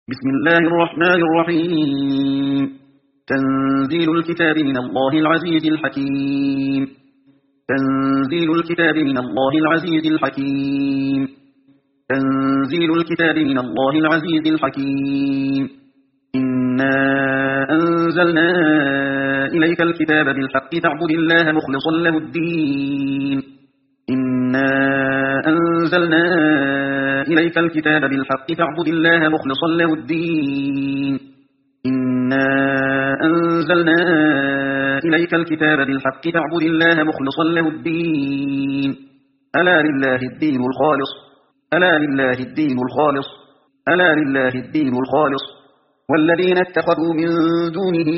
بسم الله الرحمن الرحيم. تنزيل الكتاب من الله العزيز الحكيم. تنزيل الكتاب من الله العزيز الحكيم. تنزيل الكتاب من الله العزيز الحكيم. إنا أنزلنا إليك الكتاب بالحق فاعبد الله مخلصا له الدين. إنا أنزلنا إليك الكتاب بالحق فاعبد الله مخلصا له الدين. إنا أنزلنا إليك الكتاب بالحق فاعبد الله مخلصا له الدين. ألا لله الدين الخالص. ألا لله الدين الخالص. ألا لله الدين الخالص. والذين اتخذوا من دونه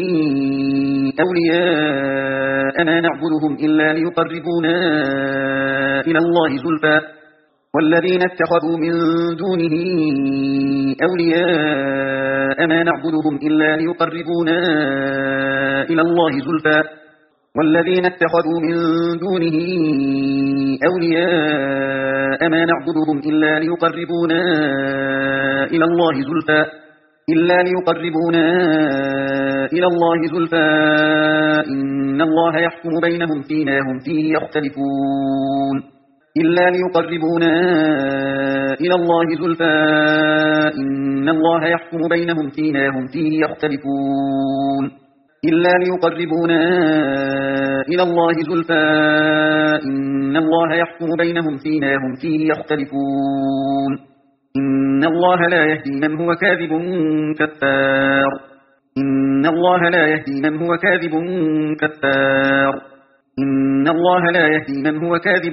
أولياء ما نعبدهم إلا ليقربونا إلى الله زلفى. والذين اتخذوا من دونه أولياء ما نعبدهم إلا ليقربونا إلى الله زلفى. والذين اتخذوا من دونه أولياء ما نعبدهم إلا ليقربونا إلى الله زلفى. إن الله يحكم بينهم فيما هم فيه يختلفون. إلا ليقربونا إلى الله زلفى. إن الله يحكم بينهم فيما هم فيه يختلفون. إلا ليقربونا إلى الله زلفى. إن الله يحكم بينهم فيما هم فيه يختلفون. إن الله لا يهدي من هو كاذب كفار. إن الله لا يهدي من هو كاذب كفار. إن الله لا يهدي من هو كاذب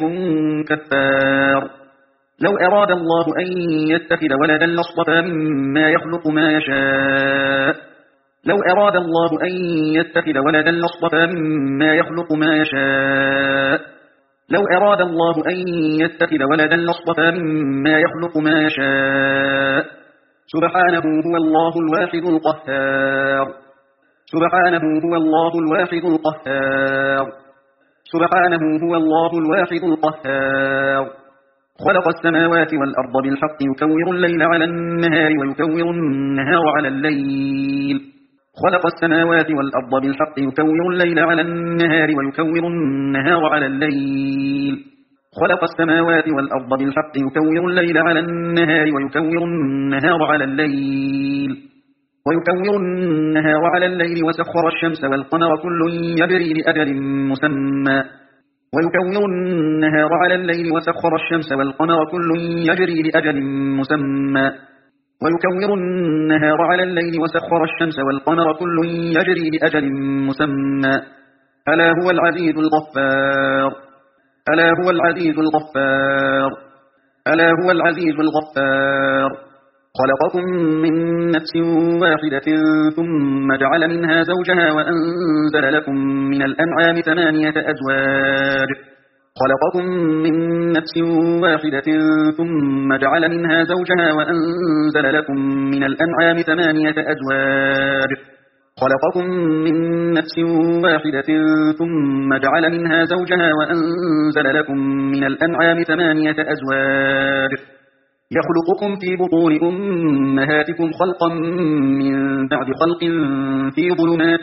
كفار. لو أراد الله أن يتخذ ولدا لاصطفى مما يخلق ما يشاء. لو أراد الله أن يتخذ ولدا لاصطفى مما يخلق ما يشاء. لو أراد الله أن يتخذ ولدا لاصطفى مما يخلق ما يشاء. سبحانه هو الله الواحد القهار. سبحانه هو الله الواحد القهار. سبحانه هو الله الواحد القهار. خلق السماوات والأرض بالحق يكور الليل على النهار ويكور النهار على الليل. خلق السماوات والأرض بالحق يكور الليل على النهار ويكور النهار على الليل. خلق السماوات والأرض بالحق يكور الليل على النهار ويكور النهار على الليل. ويكور النهار على الليل وسخر الشمس والقمر كل يجري لأجل مسمى. ويكور النهار على الليل وسخر الشمس والقمر كل يجري لأجل مسمى. ويكور النهار على الليل وسخر الشمس والقمر كل يجري لأجل مسمى. ألا هو العزيز الغفار. ألا هو العزيز الغفار. ألا هو العزيز الغفار. خلقكم من نفس واحدة ثم جعل منها زوجها وأنزل لكم من الأنعام 8 أزواج. خلقكم من نفس واحدة ثم جعل منها زوجها وأنزل لكم من الأنعام 8 أزواج. خلقكم من نفس واحدة ثم جعل منها زوجها وأنزل لكم من الأنعام 8 أزواج. يخلقكم في بطون أمهاتكم خلقا من بعد خلق في ظلمات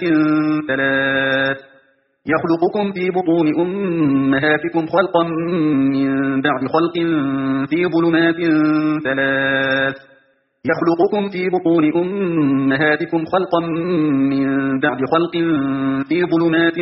3. يخلقكم في بطون أمهاتكم خلقا من بعد خلق في ظلمات 3. يخلقكم في بطون أمهاتكم خلقا من بعد خلق في ظلمات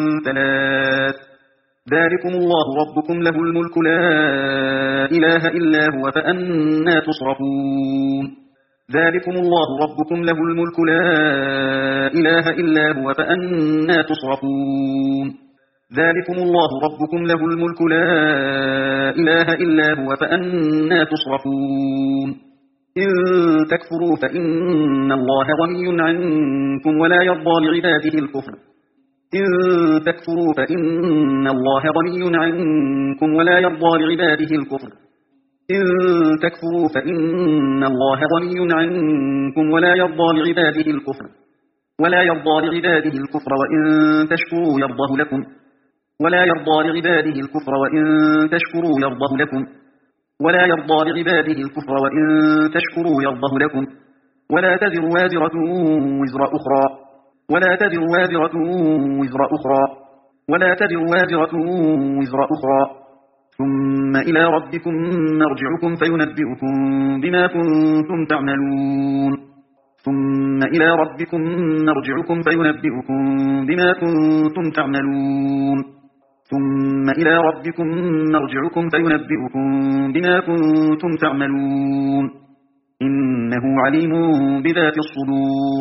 3. ذلكم الله ربكم له الملك لا إله إلا هو فأنى تصرفون. ذلكم الله ربكم له الملك لا إله إلا هو فأنى تصرفون. ذلكم الله ربكم له الملك لا إله إلا هو فأنى تصرفون. إن تكفروا فإن الله غني عنكم ولا يرضى لعباده الكفر. إن تكفروا فإن الله غني عنكم ولا يرضى لعباده الكفر. إن تكفروا فإن الله غني عنكم ولا يرضى لعباده الكفر. ولا يرضى لعباده الكفر وإن تشكروا يرضه لكم. ولا يرضى لعباده الكفر وإن تشكروا يرضه لكم. ولا يرضى لعباده الكفر وإن تشكروا يرضه لكم. ولا تزر وازرة وزر أخرى ولا تزر وازرة وزر أخرى ولا تزر وازرة وزر أخرى ثم إلى ربكم مرجعكم فينبئكم بما كنتم تعملون ثم إلى ربكم مرجعكم فينبئكم بما كنتم تعملون ثم إلى ربكم مرجعكم فينبئكم بما كنتم تعملون إنه عليم بذات الصدور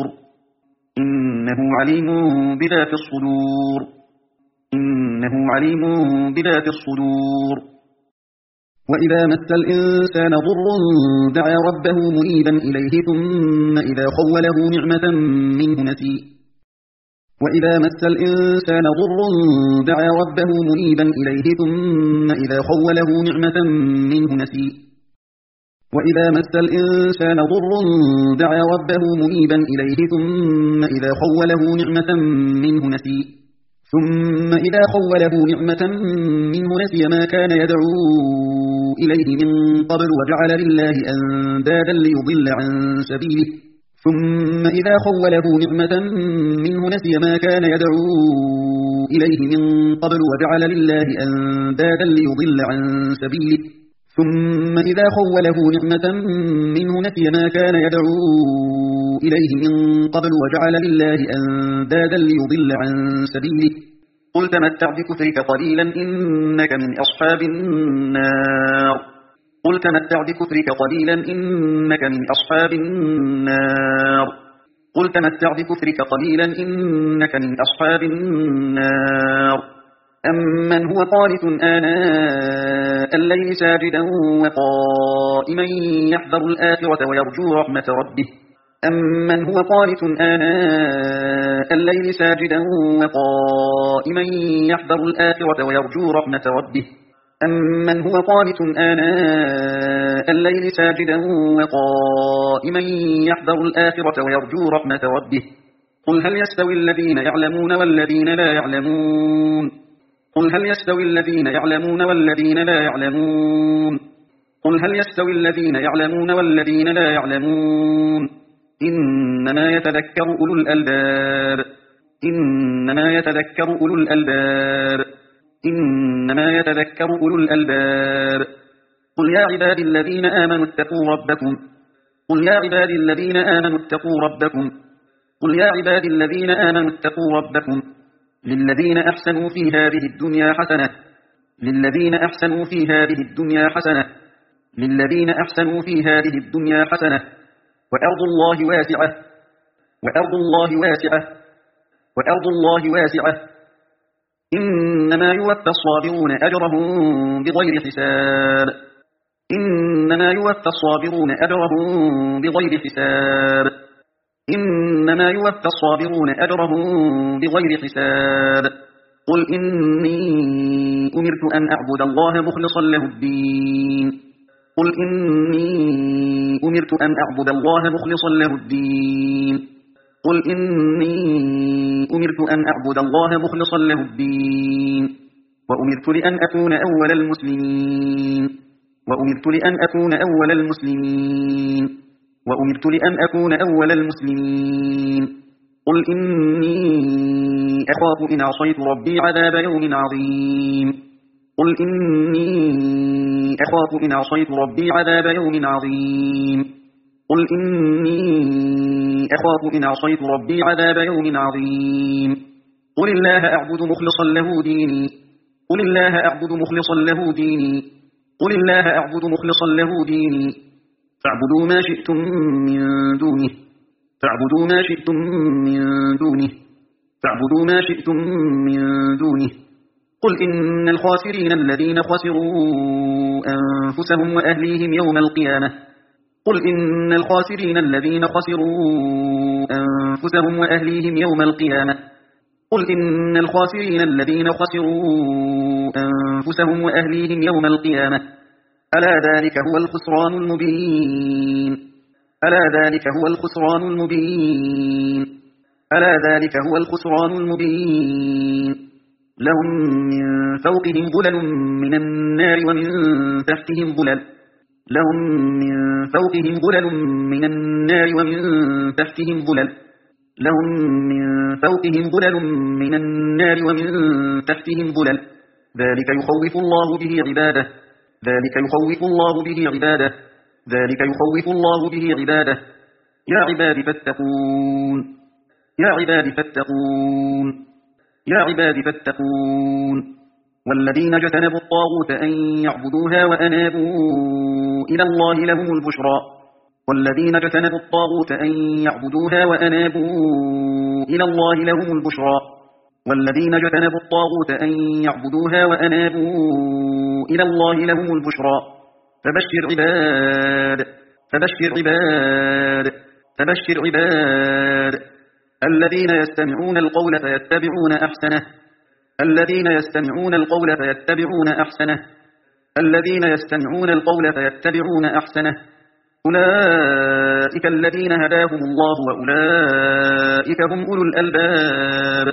إنه عليم بذات الصدور إنه عليم بذات الصدور وإذا مس الإنسان ضر دعا ربه منيبا إليه ثم إذا خوله نعمة منه نسي وإذا مس الإنسان ضر دعا ربه منيبا إليه ثم إذا خوله نعمة منه نسي وإذا مس الإنسان ضر دعا ربه منيبا إليه ثم إذا خوله نعمة منه نسي ثم إذا خوله نعمة منه نسي ما كان يدعو إليه من قبل وجعل لله أندادا ليضل عن سبيله ثم إذا خوله نعمة منه نسي ما كان يدعو إليه من قبل وجعل لله أندادا ليضل عن سبيله ثم إذا خوله نعمة منه نسي ما كان يدعو إليه من قبل وجعل لله أندادا ليضل عن سبيله قل تمتع بكفرك قليلا إنك من أصحاب النار قل تمتع بكفرك قليلا إنك من أصحاب النار قل تمتع بكفرك قليلا إنك من أصحاب النار أمن هو قانت آناء الليل ساجدا وقائما يحذر الآخرة ويرجو رحمة ربه أمن هو قانت آناء الليل ساجدا وقائما يحذر الآخرة ويرجو رحمة ربه أمن هو قانت آناء الليل ساجدا وقائما يحذر الآخرة ويرجو رحمة ربه قل هل يستوي الذين يعلمون والذين لا يعلمون قل هل يستوي الذين يعلمون والذين لا يعلمون قل هل يستوي الذين يعلمون والذين لا يعلمون إنما يتذكر أولو الألباب إنما يتذكر أولو الألباب إنما يتذكر أولو الألباب قل يا عبادي الذين آمنوا اتقوا ربكم قل يا عبادي الذين آمنوا اتقوا ربكم قل يا عبادي الذين آمنوا اتقوا ربكم للذين أحسنوا في هذه الدنيا حسنة للذين أحسنوا في هذه الدنيا حسنة للذين أحسنوا في هذه الدنيا حسنة وأرض الله واسعة وأرض الله واسعة وأرض الله واسعة إنما يوفى الصابرون أجرهم بغير حساب إنما يوفى الصابرون أجرهم بغير حساب إنما يوفى الصابرون أجرهم بغير حساب قل إني أمرت أن أعبد الله مخلصا له الدين قل إني أمرت أن أعبد الله مخلصا له الدين قل إني أمرت أن أعبد الله مخلصا له الدين وأمرت لأن أكون أول المسلمين وأمرت لأن أكون أول المسلمين وأمرت لأن أكون أول المسلمين قل إني أخاف إن عصيت ربي عذاب يوم عظيم قل إني أخاف إن عصيت ربي عذاب يوم عظيم قل إني أخاف إن عصيت ربي عذاب يوم عظيم قل الله أعبد مخلصا له ديني قل الله أعبد مخلصا له ديني قل الله أعبد مخلصا له ديني فاعبدوا ما شئتم من دونه فاعبدوا ما شئتم من دونه فاعبدوا ما شئتم من دونه قل إن الخاسرين الذين خسروا أنفسهم وأهليهم يوم القيامة قل إن الخاسرين الذين خسروا أنفسهم وأهليهم يوم القيامة قل إن الخاسرين الذين خسروا أنفسهم وأهليهم يوم القيامة ألا ذلك هو الخسران المبين ألا ذلك هو الخسران المبين ألا ذلك هو الخسران المبين لهم من فوقهم ظلل من النار ومن تحتهم ظلل لهم من فوقهم ظلل من النار ومن تحتهم ظلل لهم من فوقهم ظلل من النار ومن تحتهم ظلل ذلك يخوف الله به عباده ذلك يخوف الله به عباده ذلك يخوف الله به عباده يا عباد فاتقون يا عباد فاتقون يا عباد فاتقون والذين اجتنبوا الطاغوت أن يعبدوها وأنابوا إلى الله لهم البشرى والذين اجتنبوا الطاغوت أن يعبدوها وأنابوا إلى الله لهم البشرى والذين اجتنبوا الطاغوت أن يعبدوها وأنابوا إلى الله لهم البشرى فبشر عباد فبشر عباد فبشر عباد الذين يستمعون القول فيتبعون أحسنه الذين يستمعون القول فيتبعون أحسنه الذين يستمعون القول فيتبعون أحسنه أولئك الذين هداهم الله وأولئك هم أولو الألباب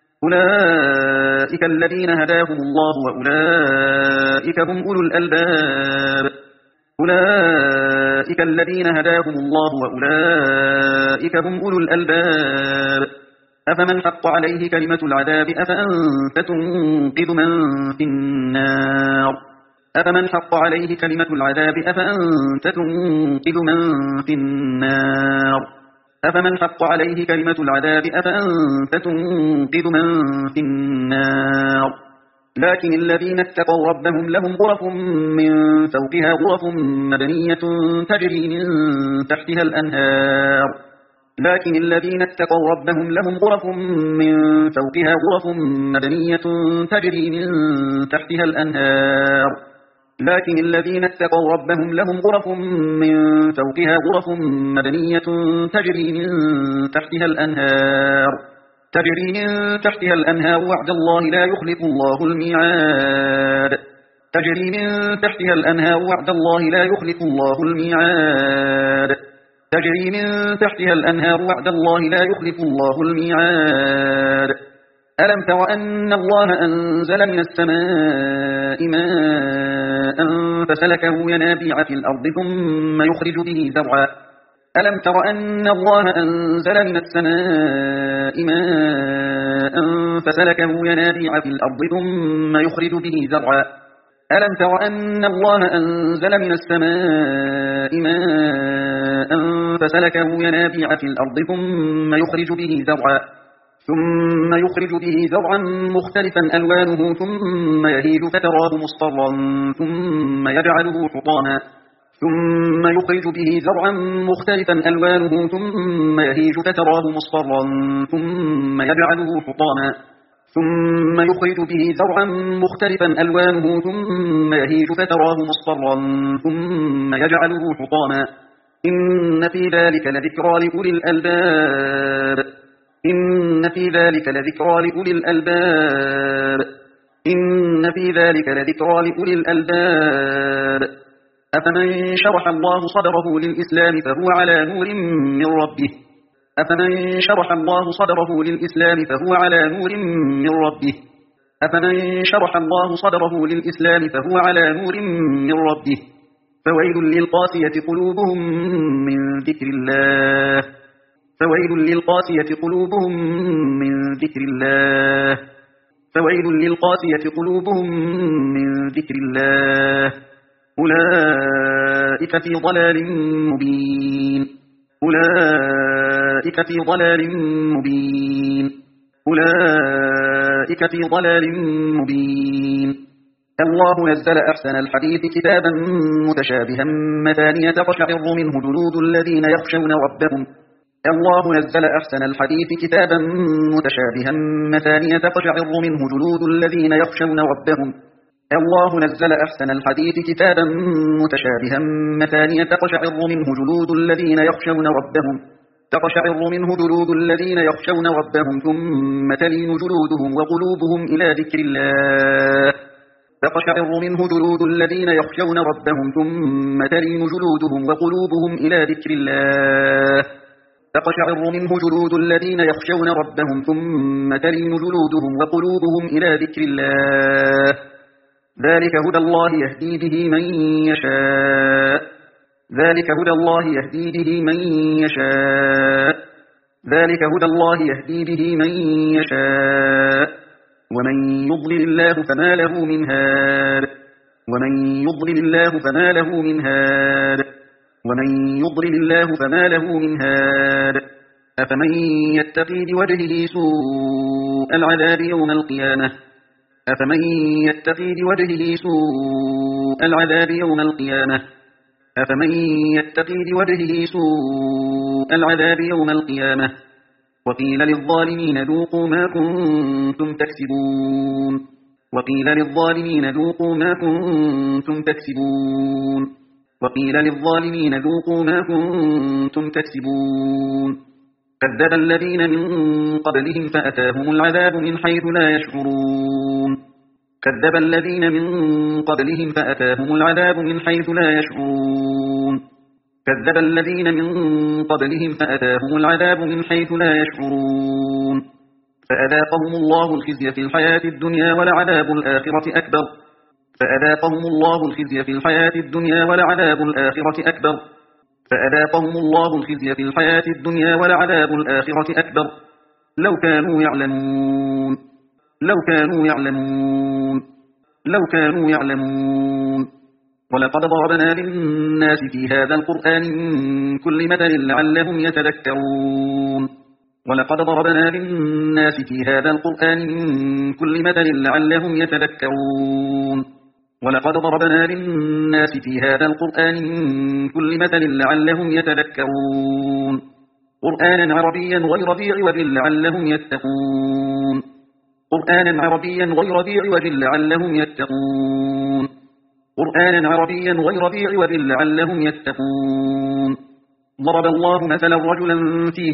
أولئك الذين هداهم الله وأولئك هم أولو الألباب أولئك الذين هداهم الله وأولئك هم أولو الألباب أفمن حق عليه كلمة العذاب أفأنت تنقذ من في النار أفمن حق عليه كلمة العذاب أفأنت تنقذ من في النار أفمن حق عليه كلمة العذاب أفأنت تنقذ من في النار لكن الذين اتقوا ربهم لهم غرف من فوقها غرف مبنية تجري من تحتها الأنهار لكن الذين اتقوا ربهم لهم غرف من فوقها غرف مبنية تجري من تحتها الأنهار لكن الذين اتقوا ربهم لهم غرف من فوقها غرف مبنية تجري من تحتها الأنهار تجري من تحتها الأنهار وعد الله لا يخلف الله الميعاد تجري من تحتها الأنهار وعد الله لا يخلف الله الميعاد تجري من تحتها الأنهار وعد الله لا يخلف الله الميعاد ألم تر أن الله أنزل من السماء ماء فسلكه ينابيع في الأرض ثم يخرج به زرعا ألم تر أن الله أنزل من السماء ماء فسلكه ينابيع في الأرض ثم يخرج به زرعا ألم تر أن الله أنزل من السماء ماء فسلكه ينابيع في الأرض ثم يخرج به زرعا مختلفا ألوانه ثم يهيج فتراه مصفرا ثم يجعله حطاما ثم يخرج به زرعا مختلفا ألوانه ثم يهيج فتراه مصفرا ثم يجعله حطاما ثم يخرج به زرعا مختلفا ألوانه ثم يهيج فتراه مصفرا ثم يجعله حطاما إن في ذلك لذكرى لأولي الألباب إن في ذلك لذكرى لأولي الألباب إن في ذلك لذكرى لأولي الألباب أفمن شرح الله صدره للإسلام فهو على نور من ربه أفمن شرح الله صدره للإسلام فهو على نور من ربه أفمن شرح الله صدره للإسلام فهو على نور من ربه فويل للقاسية قلوبهم من ذكر الله فويل للقاسية قلوبهم من ذكر الله فويل للقاسية قلوبهم من ذكر الله أولئك في ضلال مبين أولئك في ضلال مبين أولئك في ضلال مبين الله نزل أحسن الحديث كتابا متشابها مثانية تقشعر منه جلود الذين يخشون ربهم الله نزل أحسن الحديث كتابا متشابها مثانية تقشعر منه جلود الذين يخشون ربهم الله نزل أحسن الحديث كتابا متشابها مثانية تقشعر منه جلود الذين يخشون ربهم ثم تلين جلودهم وقلوبهم إلى ذكر الله تقشعر منه جلود الذين يخشون ربهم ثم تلين جلودهم وقلوبهم إلى ذكر الله تقشعر منه جلود الذين يخشون ربهم ثم تلين جلودهم وقلوبهم إلى ذكر الله ذلك هدى الله يهدي به من يشاء ذلك هدى الله يهدي به من يشاء ذلك هدى الله يهدي به من يشاء ومن يضلل الله فما له من هاد ومن يضلل الله فما له من هاد ومن يضلل الله فما له من هاد أفمن يتقي بوجهه سوء العذاب يوم القيامة أفمن يتقي بوجهه سوء العذاب يوم القيامة أفمن يتقي بوجهه سوء العذاب يوم القيامة وقيل للظالمين ذوقوا ما كنتم تكسبون وقيل للظالمين ذوقوا ما كنتم تكسبون وقيل للظالمين ذوقوا ما كنتم تكسبون كذب الذين من قبلهم فأتاهم العذاب من حيث لا يشعرون كذب الذين من قبلهم فأتاهم العذاب من حيث لا يشعرون كذب الذين من قبلهم فأتاهم العذاب من حيث لا يشعرون فأذاقهم الله الخزي في الحياة الدنيا ولعذاب الآخرة أكبر فأذاقهم الله الخزي في الحياة الدنيا ولعذاب الآخرة أكبر فأذاقهم الله الخزي في الحياة الدنيا ولعذاب الآخرة أكبر لو كانوا يعلمون لو كانوا يعلمون لو كانوا يعلمون ولقد ضربنا للناس في هذا القرآن من كل مثل لعلهم يتذكرون ولقد ضربنا للناس في هذا القرآن من كل مثل لعلهم يتذكرون ولقد ضربنا للناس في هذا القرآن من كل مثل لعلهم يتذكرون قرآنا عربيا غير ذي عوج لعلهم يتقون قرآنا عربيا غير ذي عوج لعلهم يتقون قرآنا عربيا غير ذي عوج لعلهم يتقون ضرب الله مثلا رجلا فيه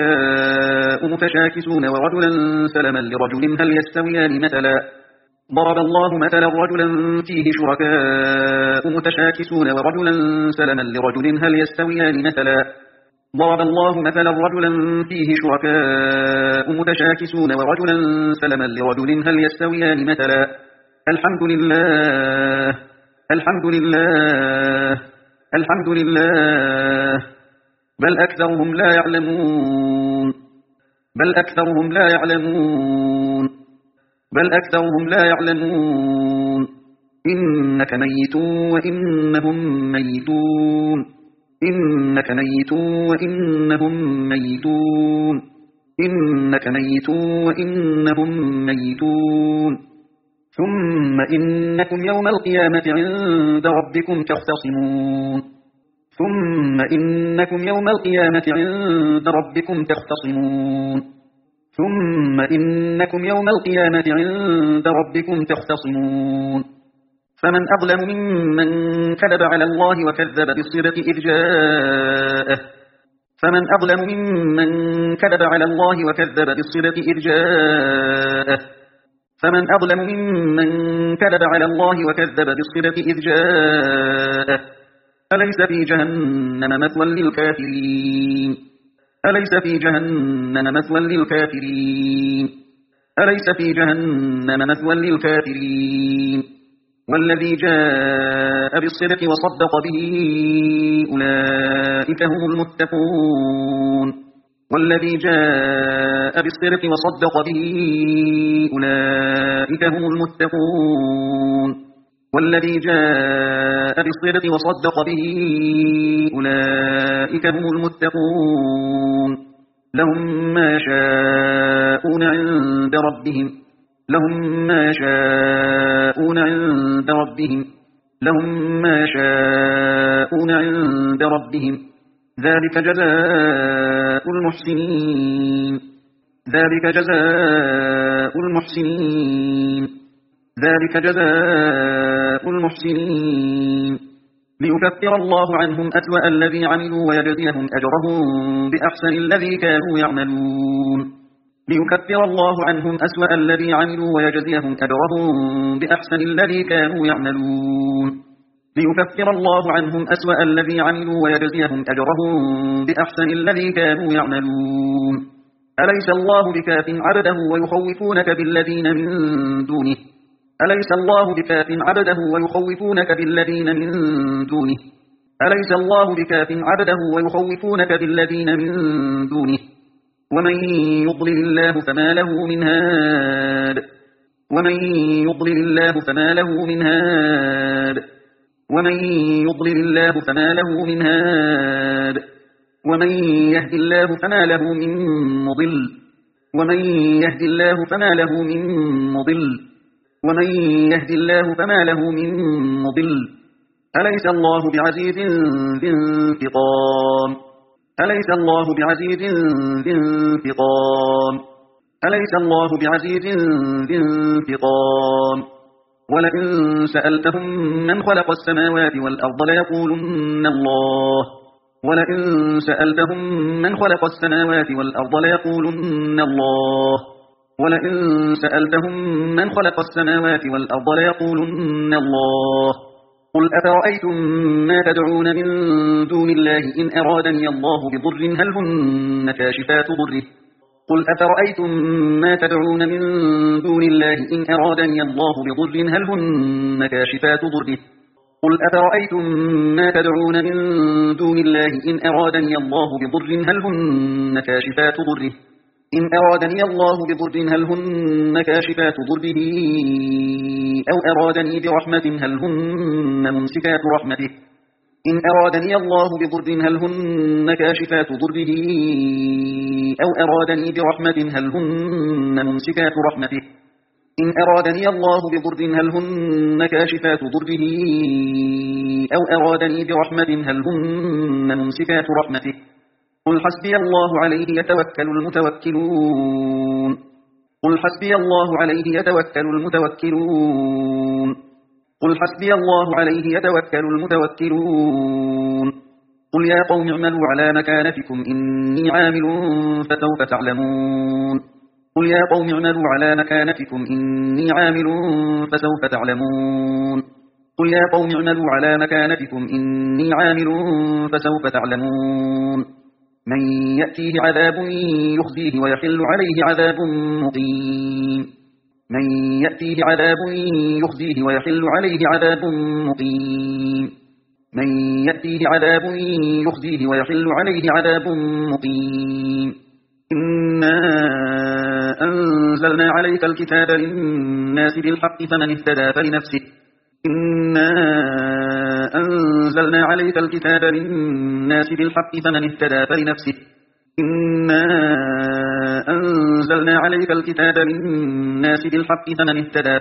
شركاء متشاكسون ورجلا سلما لرجل هل يستويان مثلا ضرب الله مثلا رجلا فيه شركاء متشاكسون ورجلا سلما لرجل هل يستويان مثلا ضرب الله مثلا رجلا فيه شركاء متشاكسون ورجلا سلما لرجل هل يستويان مثلا الحمد لله الحمد لله الحمد لله بل أكثرهم لا يعلمون بل أكثرهم لا يعلمون بل أكثرهم لا يعلمون إنك ميت وإنهم ميتون إنك ميت وإنهم ميتون إنك ميت وإنهم ميتون ثم إنكم يوم القيامة عند ربكم تختصمون ثم إنكم يوم القيامة عند ربكم تختصمون ثم إنكم يوم القيامة عند ربكم تختصمون فمن أظلم ممن كذب على الله وكذب بالصدق إذ جاءه فمن أظلم ممن كذب على الله وكذب بالصدق إذ جاءه فمن أظلم ممن كذب على الله وكذب بالصدق إذ جاءه أليس في جهنم مثوى للكافرين أليس في جهنم مثوى للكافرين أليس في جهنم مثوى للكافرين والذي جاء بالصدق وصدق به أولئك هم المتقون والذي جاء بالصدق وصدق به أولئك هم المتقون والذي جاء بالصدق وصدق به أولئك هم المتقون لهم ما يشاءون عند ربهم لهم ما يشاءون عند ربهم لهم ما يشاءون عند ربهم ذلك جزاء المحسنين ذلك جزاء المحسنين ذلك جزاء المحسنين ليكفر الله عنهم أسوأ الذي عملوا ويجزيهم أجرهم بأحسن الذي كانوا يعملون ليكفر الله عنهم أسوأ الذي عملوا ويجزيهم أجرهم بأحسن الذي كانوا يعملون ليكفر الله عنهم أسوأ الذي عملوا ويجزيهم أجرهم بأحسن الذي كانوا يعملون أليس الله بكاف عبده ويخوفونك بالذين من دونه أليس الله بكاف عبده ويخوفونك بالذين من دونه أليس الله بكاف عبده ويخوفونك بالذين من دونه ومن يضلل الله فما له من هاد ومن يضلل الله فما له من هاد ومن يضلل الله فما له من هاد ومن يهد الله فما له من مضل ومن يهد الله فما له من مضل ومن يهد الله فما له من مضل أليس الله بعزيز ذي انتقام أليس الله بعزيز ذي انتقام أليس الله بعزيز ذي انتقام ولئن سألتهم من خلق السماوات والأرض ليقولن الله ولئن سألتهم من خلق السماوات والأرض ليقولن الله ولئن سألتهم من خلق السماوات والأرض ليقولن الله قل أفرأيتم ما تدعون من دون الله إن أرادني الله بضر هل هن كاشفات ضره قل أفرأيتم ما تدعون من دون الله إن أرادني الله بضر هل هن كاشفات ضره قل أفرأيتم ما تدعون من دون الله إن أرادني الله بضر هل هن كاشفات ضره إن أرادني الله بضر هل هن كاشفات ضره أو أرادني برحمة هل هن ممسكات رحمته إن أرادني الله بضر هل هن كاشفات ضره أو أرادني برحمة هل هن ممسكات رحمته إن أرادني الله بضر هل هن كاشفات ضره أو أرادني برحمة هل هن ممسكات رحمته قل حسبي الله عليه يتوكل المتوكلون قل حسبي الله عليه يتوكل المتوكلون قل حسبي الله عليه يتوكل المتوكلون قل يا قوم اعملوا على مكانتكم إني عامل فسوف تعلمون قل يا قوم اعملوا على مكانتكم إني عامل فسوف تعلمون قل يا قوم اعملوا على مكانتكم إني عامل فسوف تعلمون من يأتيه عذاب يخزيه ويحل عليه عذاب مقيم من يأتيه عذاب يخزيه ويحل عليه عذاب مقيم من يأتيه عذاب يخزيه ويحل عليه عذاب مقيم إنا أنزلنا عليك الكتاب للناس بالحق فمن اهتدى فلنفسه إنا أنزلنا عليك الكتاب للناس بالحق فمن اهتدى فلنفسه إنا أنزلنا عليك الكتاب للناس بالحق فمن اهتدى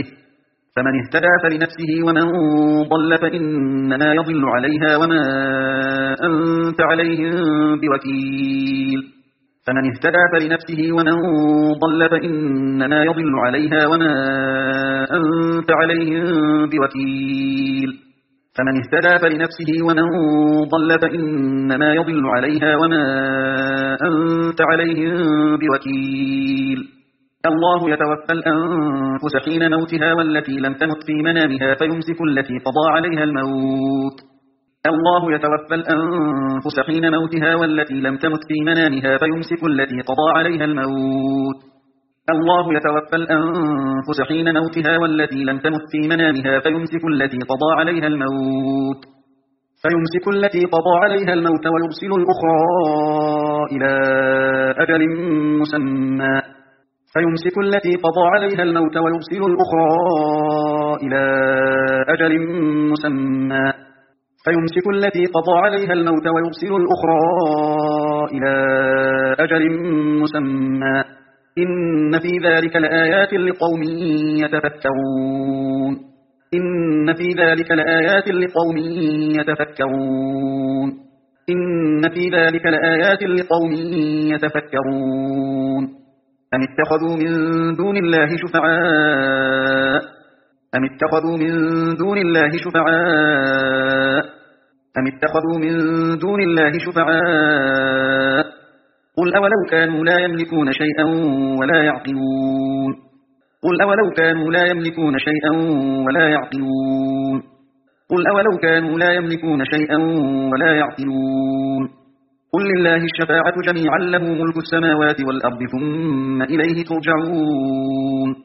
فلنفسه ومن ضل فإنما يضل عليها وما أنت عليهم بوكيل فمن اهتدى فلنفسه ومن ضل فإنما يضل عليها وما أنت عليهم بوكيل فمن اهتدى فلنفسه ومن ضل فإنما يضل عليها وما أنت عليهم بوكيل الله يتوفى الأنفس حين موتها والتي لم تمت في منامها فيمسك التي قضى عليها الموت الله يتوفى الأنفس حين موتها والتي لم تمت في منامها فيمسك التي قضى عليها الموت الله يتوفى الأنفس حين موتها والتي لم تمت في منامها فيمسك التي قضى عليها الموت ويرسل الأخرى إلى أجل مسمى فيمسك التي قضى عليها الموت ويرسل الأخرى إلى أجل مسمى فيمسك التي قضى عليها الموت ويرسل الأخرى إلى أجل مسمى إن في ذلك لآيات لقوم يتفكرون إن في ذلك لآيات لقوم يتفكرون إن في ذلك لآيات لقوم يتفكرون أم اتخذوا من دون الله شفعاء أم اتخذوا من دون الله شفعاء أم اتخذوا من دون الله شفعاء قل أولو كانوا لا يملكون شيئا ولا يعقلون قل أولو كانوا لا يملكون شيئا ولا يعقلون قل أولو كانوا لا يملكون شيئا ولا يعقلون قل لله الشفاعة جميعا له ملك السماوات والأرض ثم إليه ترجعون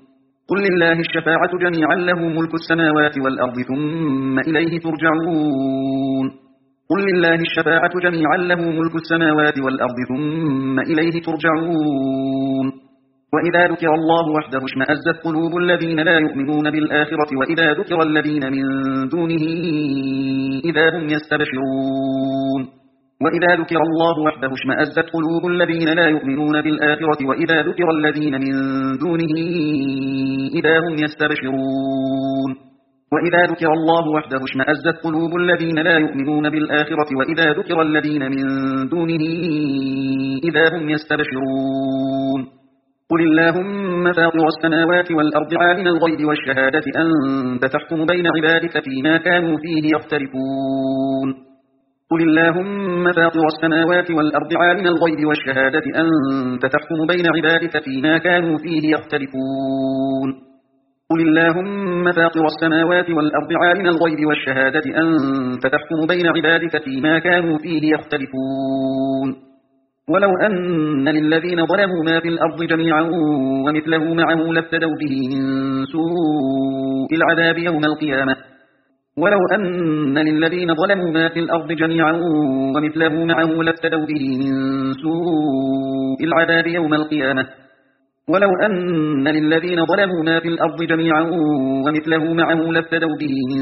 قل لله الشفاعة جميعا له ملك السماوات والأرض ثم إليه ترجعون قل لله الشفاعة جميعا له ملك السماوات والأرض ثم إليه ترجعون وإذا ذكر الله وحده اشمأزت قلوب الذين لا يؤمنون بالآخرة وإذا ذكر الذين من دونه إذا هم يستبشرون وإذا ذكر الله وحده اشمأزت قلوب الذين لا يؤمنون بالآخرة وإذا ذكر الذين من دونه إذا هم يستبشرون وإذا ذكر الله وحده اشمأزت قلوب الذين لا يؤمنون بالآخرة وإذا ذكر الذين من دونه إذا هم يستبشرون قل اللهم فاطر السماوات والأرض عالم الغيب والشهادة أنت تحكم بين عبادك فيما كانوا فيه يختلفون قل اللهم فاطر السماوات والأرض عالم الغيب والشهادة أنت تحكم بين عبادك فيما كانوا فيه يختلفون قل اللهم فاطر السماوات والأرض عالم الغيب والشهادة أنت تحكم بين عبادك فيما كانوا فيه يختلفون ولو أن للذين ظلموا ما في الأرض جميعا ومثله معه لافتدوا به من سوء العذاب يوم القيامة ولو أن للذين ظلموا ما في الأرض جميعا ومثله معه لافتدوا به من سوء العذاب يوم القيامة ولو أن للذين ظلموا ما في الأرض جميعا ومثله معه لافتدوا به من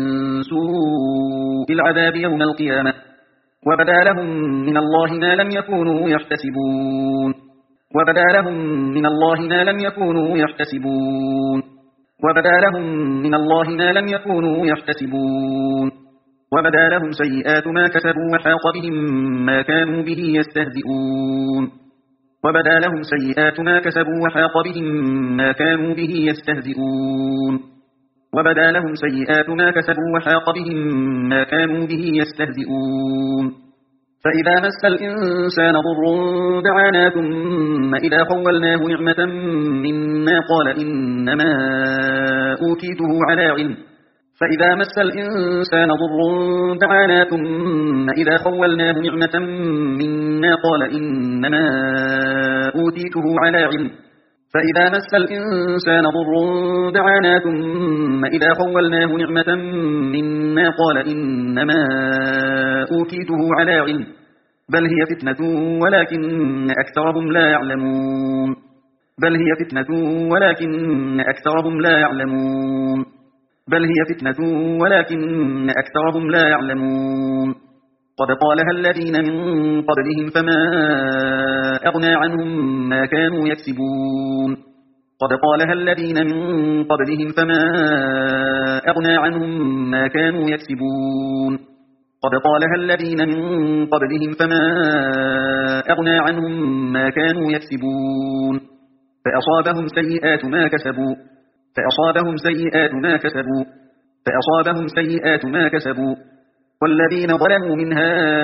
سوء العذاب يوم القيامة وبدا لهم من الله ما لم يكونوا يحتسبون وبدا لهم من الله ما لم يكونوا يحتسبون وبدا لهم من الله ما لم يكونوا يحتسبون وبدا لهم سيئات ما كسبوا وحاق بهم ما كانوا به يستهزئون وبدا لهم سيئات ما كسبوا وحاق بهم ما كانوا به يستهزئون وبدا لهم سيئات ما كسبوا وحاق بهم ما كانوا به يستهزئون فإذا مس الإنسان ضر دعانا ثم إذا خولناه نعمة منا قال إنما أوتيته على علم فإذا مس الإنسان ضر دعانا ثم إذا خولناه نعمة منا قال إنما أوتيته على علم فإذا مس الإنسان ضر دعانا ثم إذا خولناه نعمة منا قال إنما أوتيته على علم بل هي فتنة ولكن أكثرهم لا يعلمون بل هي فتنة ولكن أكثرهم لا يعلمون بل هي فتنة ولكن أكثرهم لا يعلمون قد قالها الذين من قبلهم فما أغنى عنهم ما كانوا يكسبون قد قالها الذين من قبلهم فما أغنى عنهم ما كانوا يكسبون قد قالها الذين من قبلهم فما أغنى عنهم ما كانوا يكسبون فأصابهم سيئات ما كسبوا فأصابهم سيئات ما كسبوا فأصابهم سيئات ما كسبوا والذين ظلموا من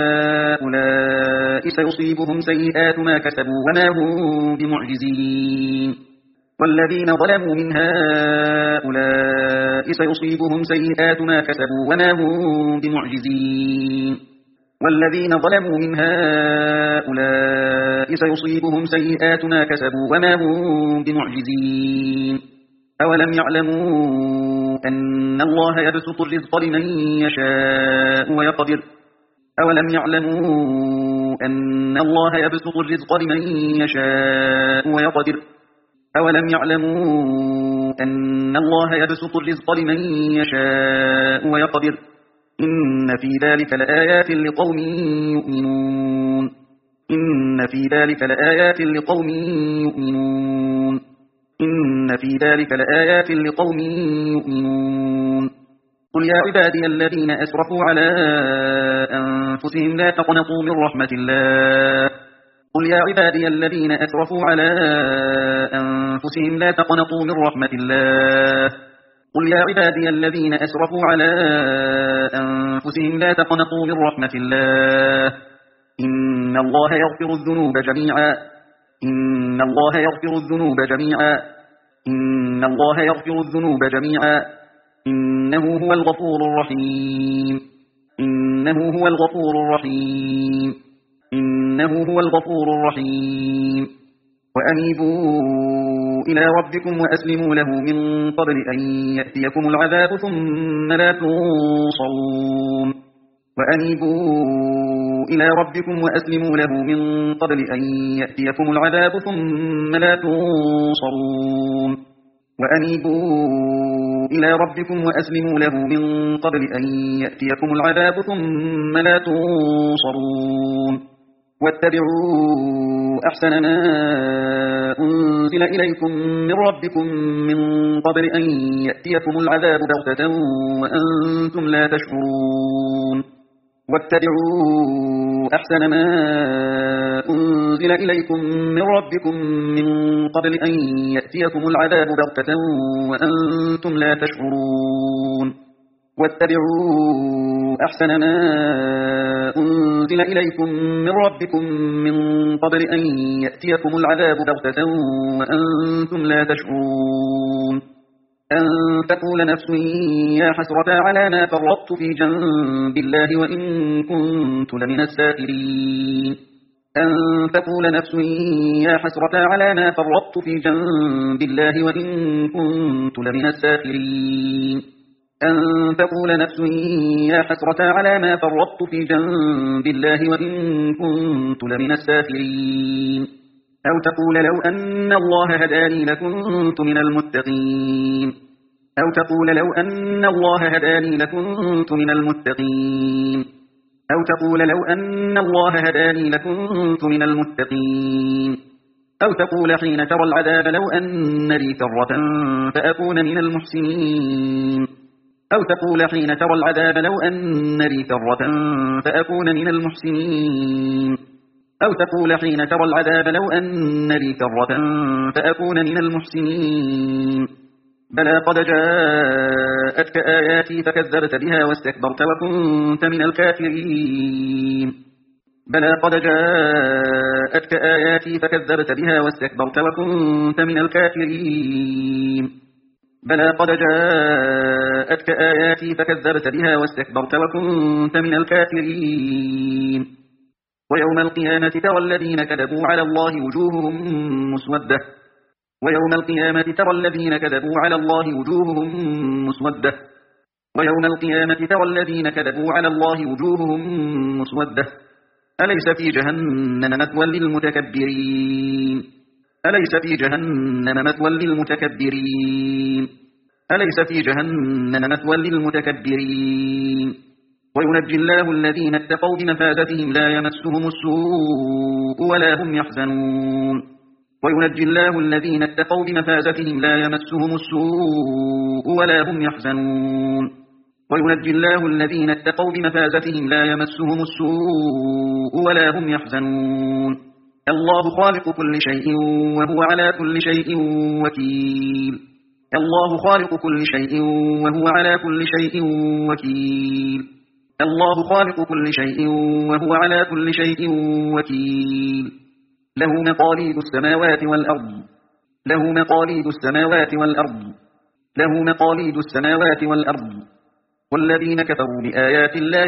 هؤلاء سيصيبهم سيئات ما كسبوا وما هم بمعجزين والذين ظلموا من هؤلاء سيصيبهم سيئات ما كسبوا وما هم بمعجزين والذين ظلموا من هؤلاء سيصيبهم سيئات ما كسبوا وما هم بمعجزين أولم يعلموا أن الله يبسط الرزق لمن يشاء ويقدر أولم يعلموا أن الله يبسط الرزق لمن يشاء ويقدر أولم يعلموا أن الله يبسط الرزق لمن يشاء ويقدر إن في ذلك لآيات لقوم يؤمنون إن في ذلك لآيات لقوم يؤمنون إن في ذلك لآيات لقوم يؤمنون قل يا عبادي الذين أسرفوا على أنفسهم لا تقنطوا من رحمة الله قل يا عبادي الذين أسرفوا على أنفسهم لا تقنطوا من رحمة الله قل يا عبادي الذين أسرفوا على أنفسهم لا تقنطوا من رحمة الله إن الله يغفر الذنوب جميعا إن الله يغفر الذنوب جميعا إن الله يغفر الذنوب جميعا إنه هو الغفور الرحيم إنه هو الغفور الرحيم إنه هو الغفور الرحيم وأنيبوا إلى ربكم وأسلموا له من قبل أن يأتيكم العذاب ثم لا تنصرون وأنيبوا إلى ربكم وأسلموا له من قبل أن يأتيكم العذاب ثم لا تنصرون وأنيبوا إلى ربكم وأسلموا له من قبل أن يأتيكم العذاب ثم لا تنصرون واتبعوا أحسن ما أنزل إليكم من ربكم من قبل أن يأتيكم العذاب بغتة وأنتم لا تشعرون واتبعوا أحسن ما أنزل إليكم من ربكم من قبل أن يأتيكم العذاب بغتة وأنتم لا تشعرون واتبعوا أحسن ما أنزل إليكم من ربكم من قبل أن يأتيكم العذاب بغتة وأنتم لا تشعرون أن تقول نفس يا حسرة على ما فرطت في جنب الله وإن كنت لمن الساخرين أن تقول نفس يا حسرة على ما فرطت في جنب الله وإن كنت لمن الساخرين أن تقول نفس يا حسرة على ما فرطت في جنب الله وإن كنت لمن الساخرين أو تقول لو أن الله هداني لكنت من المتقين أو تقول لو أن الله هداني لكنت من المتقين أو تقول لو أن الله هداني لكنت من المتقين أو تقول حين ترى العذاب لو أن لي كرة فأكون من المحسنين أو تقول حين ترى العذاب لو أن لي كرة فأكون من المحسنين أو تقول حين ترى العذاب لو أن لي كرة فأكون من المحسنين بلى قد جاءتك آياتي فكذبت بها واستكبرت وكنت من الكافرين بلى قد جاءتك آياتي فكذبت بها واستكبرت وكنت من الكافرين بلى قد جاءتك آياتي فكذبت بها واستكبرت وكنت من الكافرين ويوم القيامة ترى الذين كذبوا على الله وجوههم مسودة ويوم القيامة ترى الذين كذبوا على الله وجوههم مسودة ويوم القيامة ترى الذين كذبوا على الله وجوههم مسودة أليس في جهنم مثوى للمتكبرين أليس في جهنم مثوى للمتكبرين أليس في جهنم مثوى للمتكبرين وينجي الله الذين اتقوا بمفازتهم لا يمسهم السوء ولا هم يحزنون وينجي الله الذين اتقوا بمفازتهم لا يمسهم السوء ولا هم يحزنون وينجي الله الذين اتقوا بمفازتهم لا يمسهم السوء ولا هم يحزنون الله خالق كل شيء وهو على كل شيء وكيل الله خالق كل شيء وهو على كل شيء وكيل الله خالق كل شيء وهو على كل شيء وكيل له مقاليد السماوات والأرض له مقاليد السماوات والأرض له مقاليد السماوات والأرض والذين كفروا بآيات الله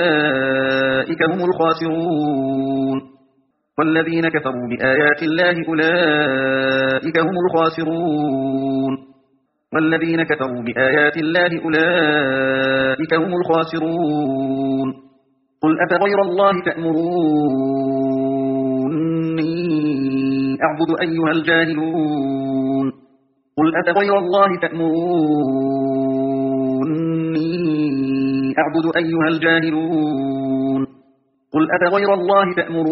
أولئك هم الخاسرون والذين كفروا بآيات الله أولئك هم الخاسرون والذين كفروا بآيات الله أولئك هم الخاسرون قل أفغير الله تأمروني أعبد أيها الجاهلون قل أفغير الله تأمروني أعبد أيها الجاهلون قل أفغير الله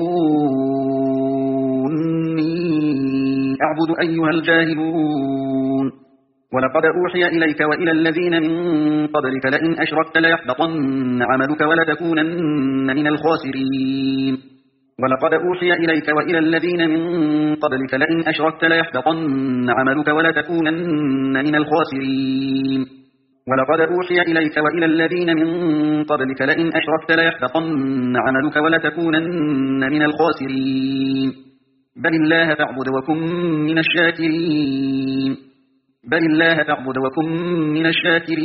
تأمروني أعبد أيها الجاهلون ولقد أوحي إليك وإلى الذين من قبلك لئن أشركت ليحبطن عملك ولتكونن من الخاسرين ولقد أوحي إليك وإلى الذين من قبلك لئن أشركت ليحبطن عملك ولتكونن من الخاسرين ولقد أوحي إليك وإلى الذين من قبلك لئن أشركت ليحبطن عملك ولتكونن من الخاسرين بل الله فاعبد وكن من الشاكرين بل الله فاعبد وكن من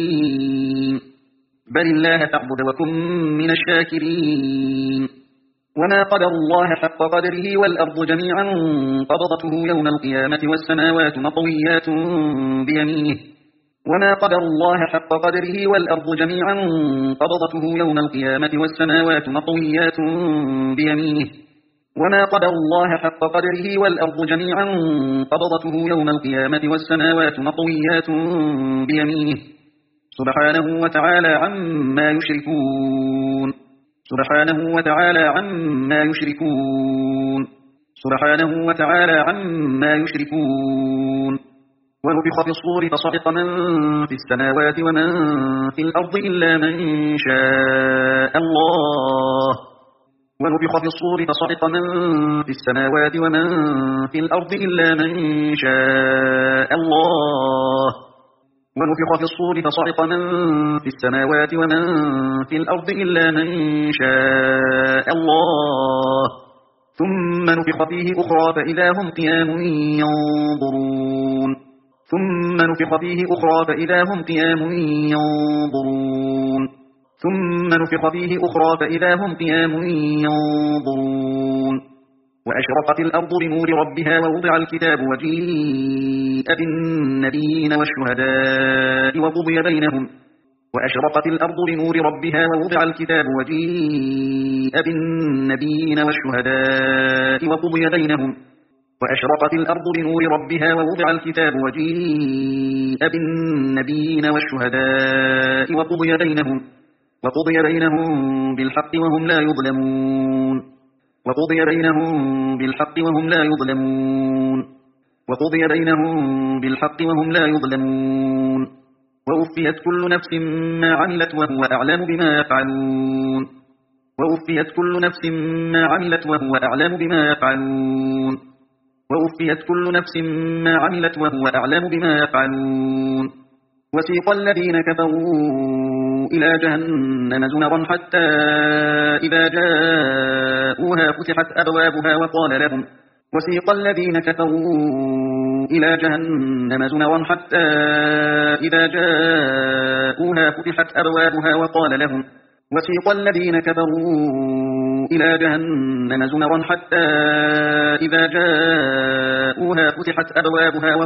الشاكرين بل الله فاعبد وكن من الشاكرين وما قدر الله حق قدره والأرض جميعا قبضته يوم القيامة والسماوات مطويات بيمينه. وما قدر الله حق قدره والأرض جميعا قبضته يوم القيامة والسماوات مطويات بيمينه. وما قدر الله حق قدره والأرض جميعا قبضته يوم القيامة والسماوات مطويات بيمينه. سبحانه وتعالى عما يشركون. سبحانه وتعالى عما يشركون. سبحانه وتعالى عما يشركون. ونفخ في الصور فصعق من في السماوات ومن في الأرض إلا من شاء الله. ونفخ في الصور فصعق من في السماوات ومن في الأرض إلا من شاء الله. ونفخ في الصور فصعق من في السماوات ومن في الأرض إلا من شاء الله. ثم نفخ فيه أخرى فإذا هم قيام ينظرون. ثم نفخ فيه أخرى فإذا هم قيام ينظرون. ثم نفخ فيه أخرى فإذا هم قيام ينظرون. وأشرقت الأرض بنور ربها ووضع الكتاب وجيء بالنبيين والشهداء وقضي بينهم. وأشرقت الأرض بنور ربها ووضع الكتاب وجيء بالنبيين والشهداء وقضي بينهم. وأشرقت الأرض بنور ربها ووضع الكتاب وجيء بالنبيين والشهداء وقضي بينهم بالحق وهم لا يظلمون. وقضي بينهم بالحق وهم لا يظلمون. وقضي بينهم بالحق وهم لا يظلمون. ووفيت كل نفس ما عملت وهو أعلم بما يفعلون. ووفيت كل نفس ما عملت وهو أعلم بما يفعلون. ووفيت كل نفس ما عملت وهو أعلم بما يفعلون. وسيق الذين كفروا إلى جهنم زمرا حتى إذا جاءوها فتحت أبوابها وقال لهم. وسيق الذين كفروا إلى جهنم زمرا حتى إذا جاءوها فتحت أبوابها وقال لهم. وسيق الذين كفروا إلى جهنم زمرا حتى إذا جاءوها فتحت أبوابها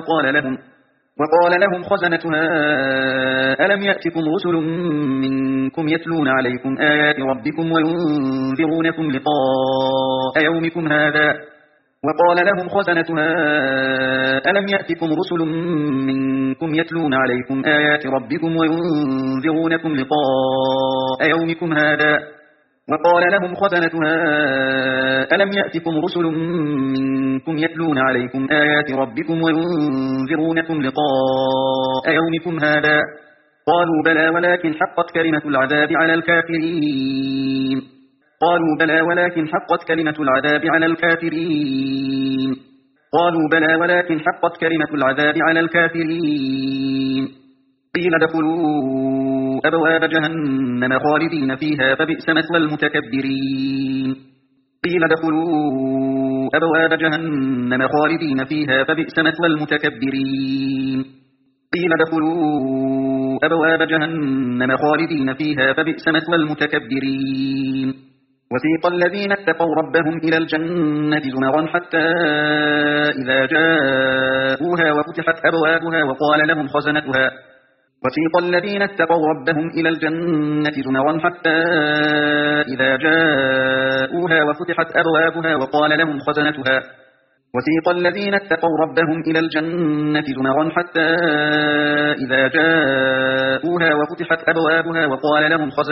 وقال لهم خزنتها ألم يأتكم رسل منكم يتلون عليكم آيات ربكم وينذرونكم لقاء يومكم هذا. وقال لهم خزنتها ألم يأتكم رسل منكم يتلون عليكم آيات ربكم وينذرونكم لقاء يومكم هذا. وقال لهم خزنتها ألم يأتكم رسل منكم يتلون عليكم آيات ربكم وينذرونكم لقاء يومكم هذا. قالوا بلى ولكن حقت كلمة العذاب على الكافرين. قالوا بلى ولكن حقت كلمة العذاب على الكافرين. قالوا بلى ولكن حقت كلمة العذاب على الكافرين. قيل ادخلوا أبواب جهنم خالدين فيها فبئس مثوى المتكبرين. قيل ادخلوا أبواب جهنم خالدين فيها فبئس مثوى المتكبرين. قيل ادخلوا أبواب جهنم خالدين فيها فبئس مثوى المتكبرين. وسيق الذين اتقوا ربهم إلى الجنة زمرا حتى إذا جاءوها وفتحت أبوابها وقال لهم خزنتها. وسيق الذين اتقوا ربهم إلى الجنة زمرا حتى إذا جاءوها وفتحت أبوابها وقال لهم خزنتها. وسيق الذين اتقوا ربهم إلى الجنة زمرا حتى إذا جاءوها وفتحت أبوابها وقال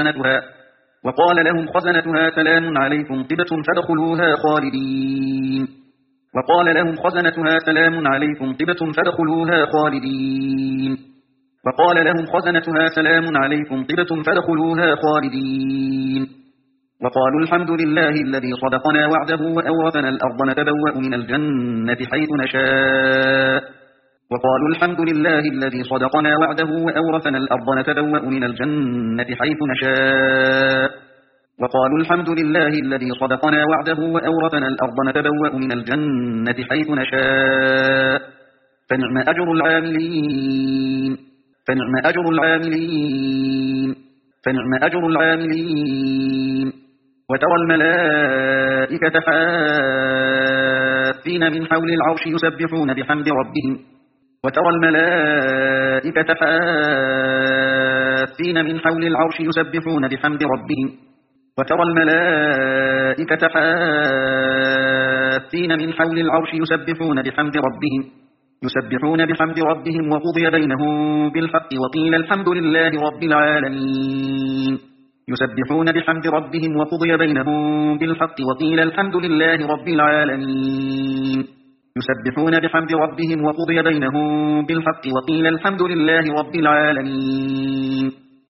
لهم خزنتها سلام عليكم طبتم فادخلوها خالدين. وقال لهم خزنتها سلام عليكم طبتم فادخلوها خالدين. وقال لهم خزنتها سلام عليكم طبتم فادخلوها خالدين. وقالوا الحمد لله الذي صدقنا وعده وأورثنا الأرض نتبوأ من الجنة حيث نشاء. وقالوا الحمد لله الذي صدقنا وعده وأورثنا الأرض نتبوأ من الجنة حيث نشاء. وقالوا الحمد لله الذي صدقنا وعده وأورثنا الأرض نتبوأ من الجنة حيث نشاء. فنعم أجر العاملين. فنعم أجر العاملين. فنعم أجر العاملين. وترى الملائكة حافين من حول العرش يسبحون بحمد ربهم وترى الملائكة حافين من حول العرش يسبحون بحمد ربهم وترى الملائكة حافين من حول العرش يسبحون بحمد ربهم وقضي بينهم بالحق وقيل الحمد لله رب العالمين يسبحون بحمد ربهم وقضي بينهم بالحق وقيل الحمد لله رب العالمين يسبحون بحمد ربهم وقضي بينهم بالحق وقيل الحمد لله رب العالمين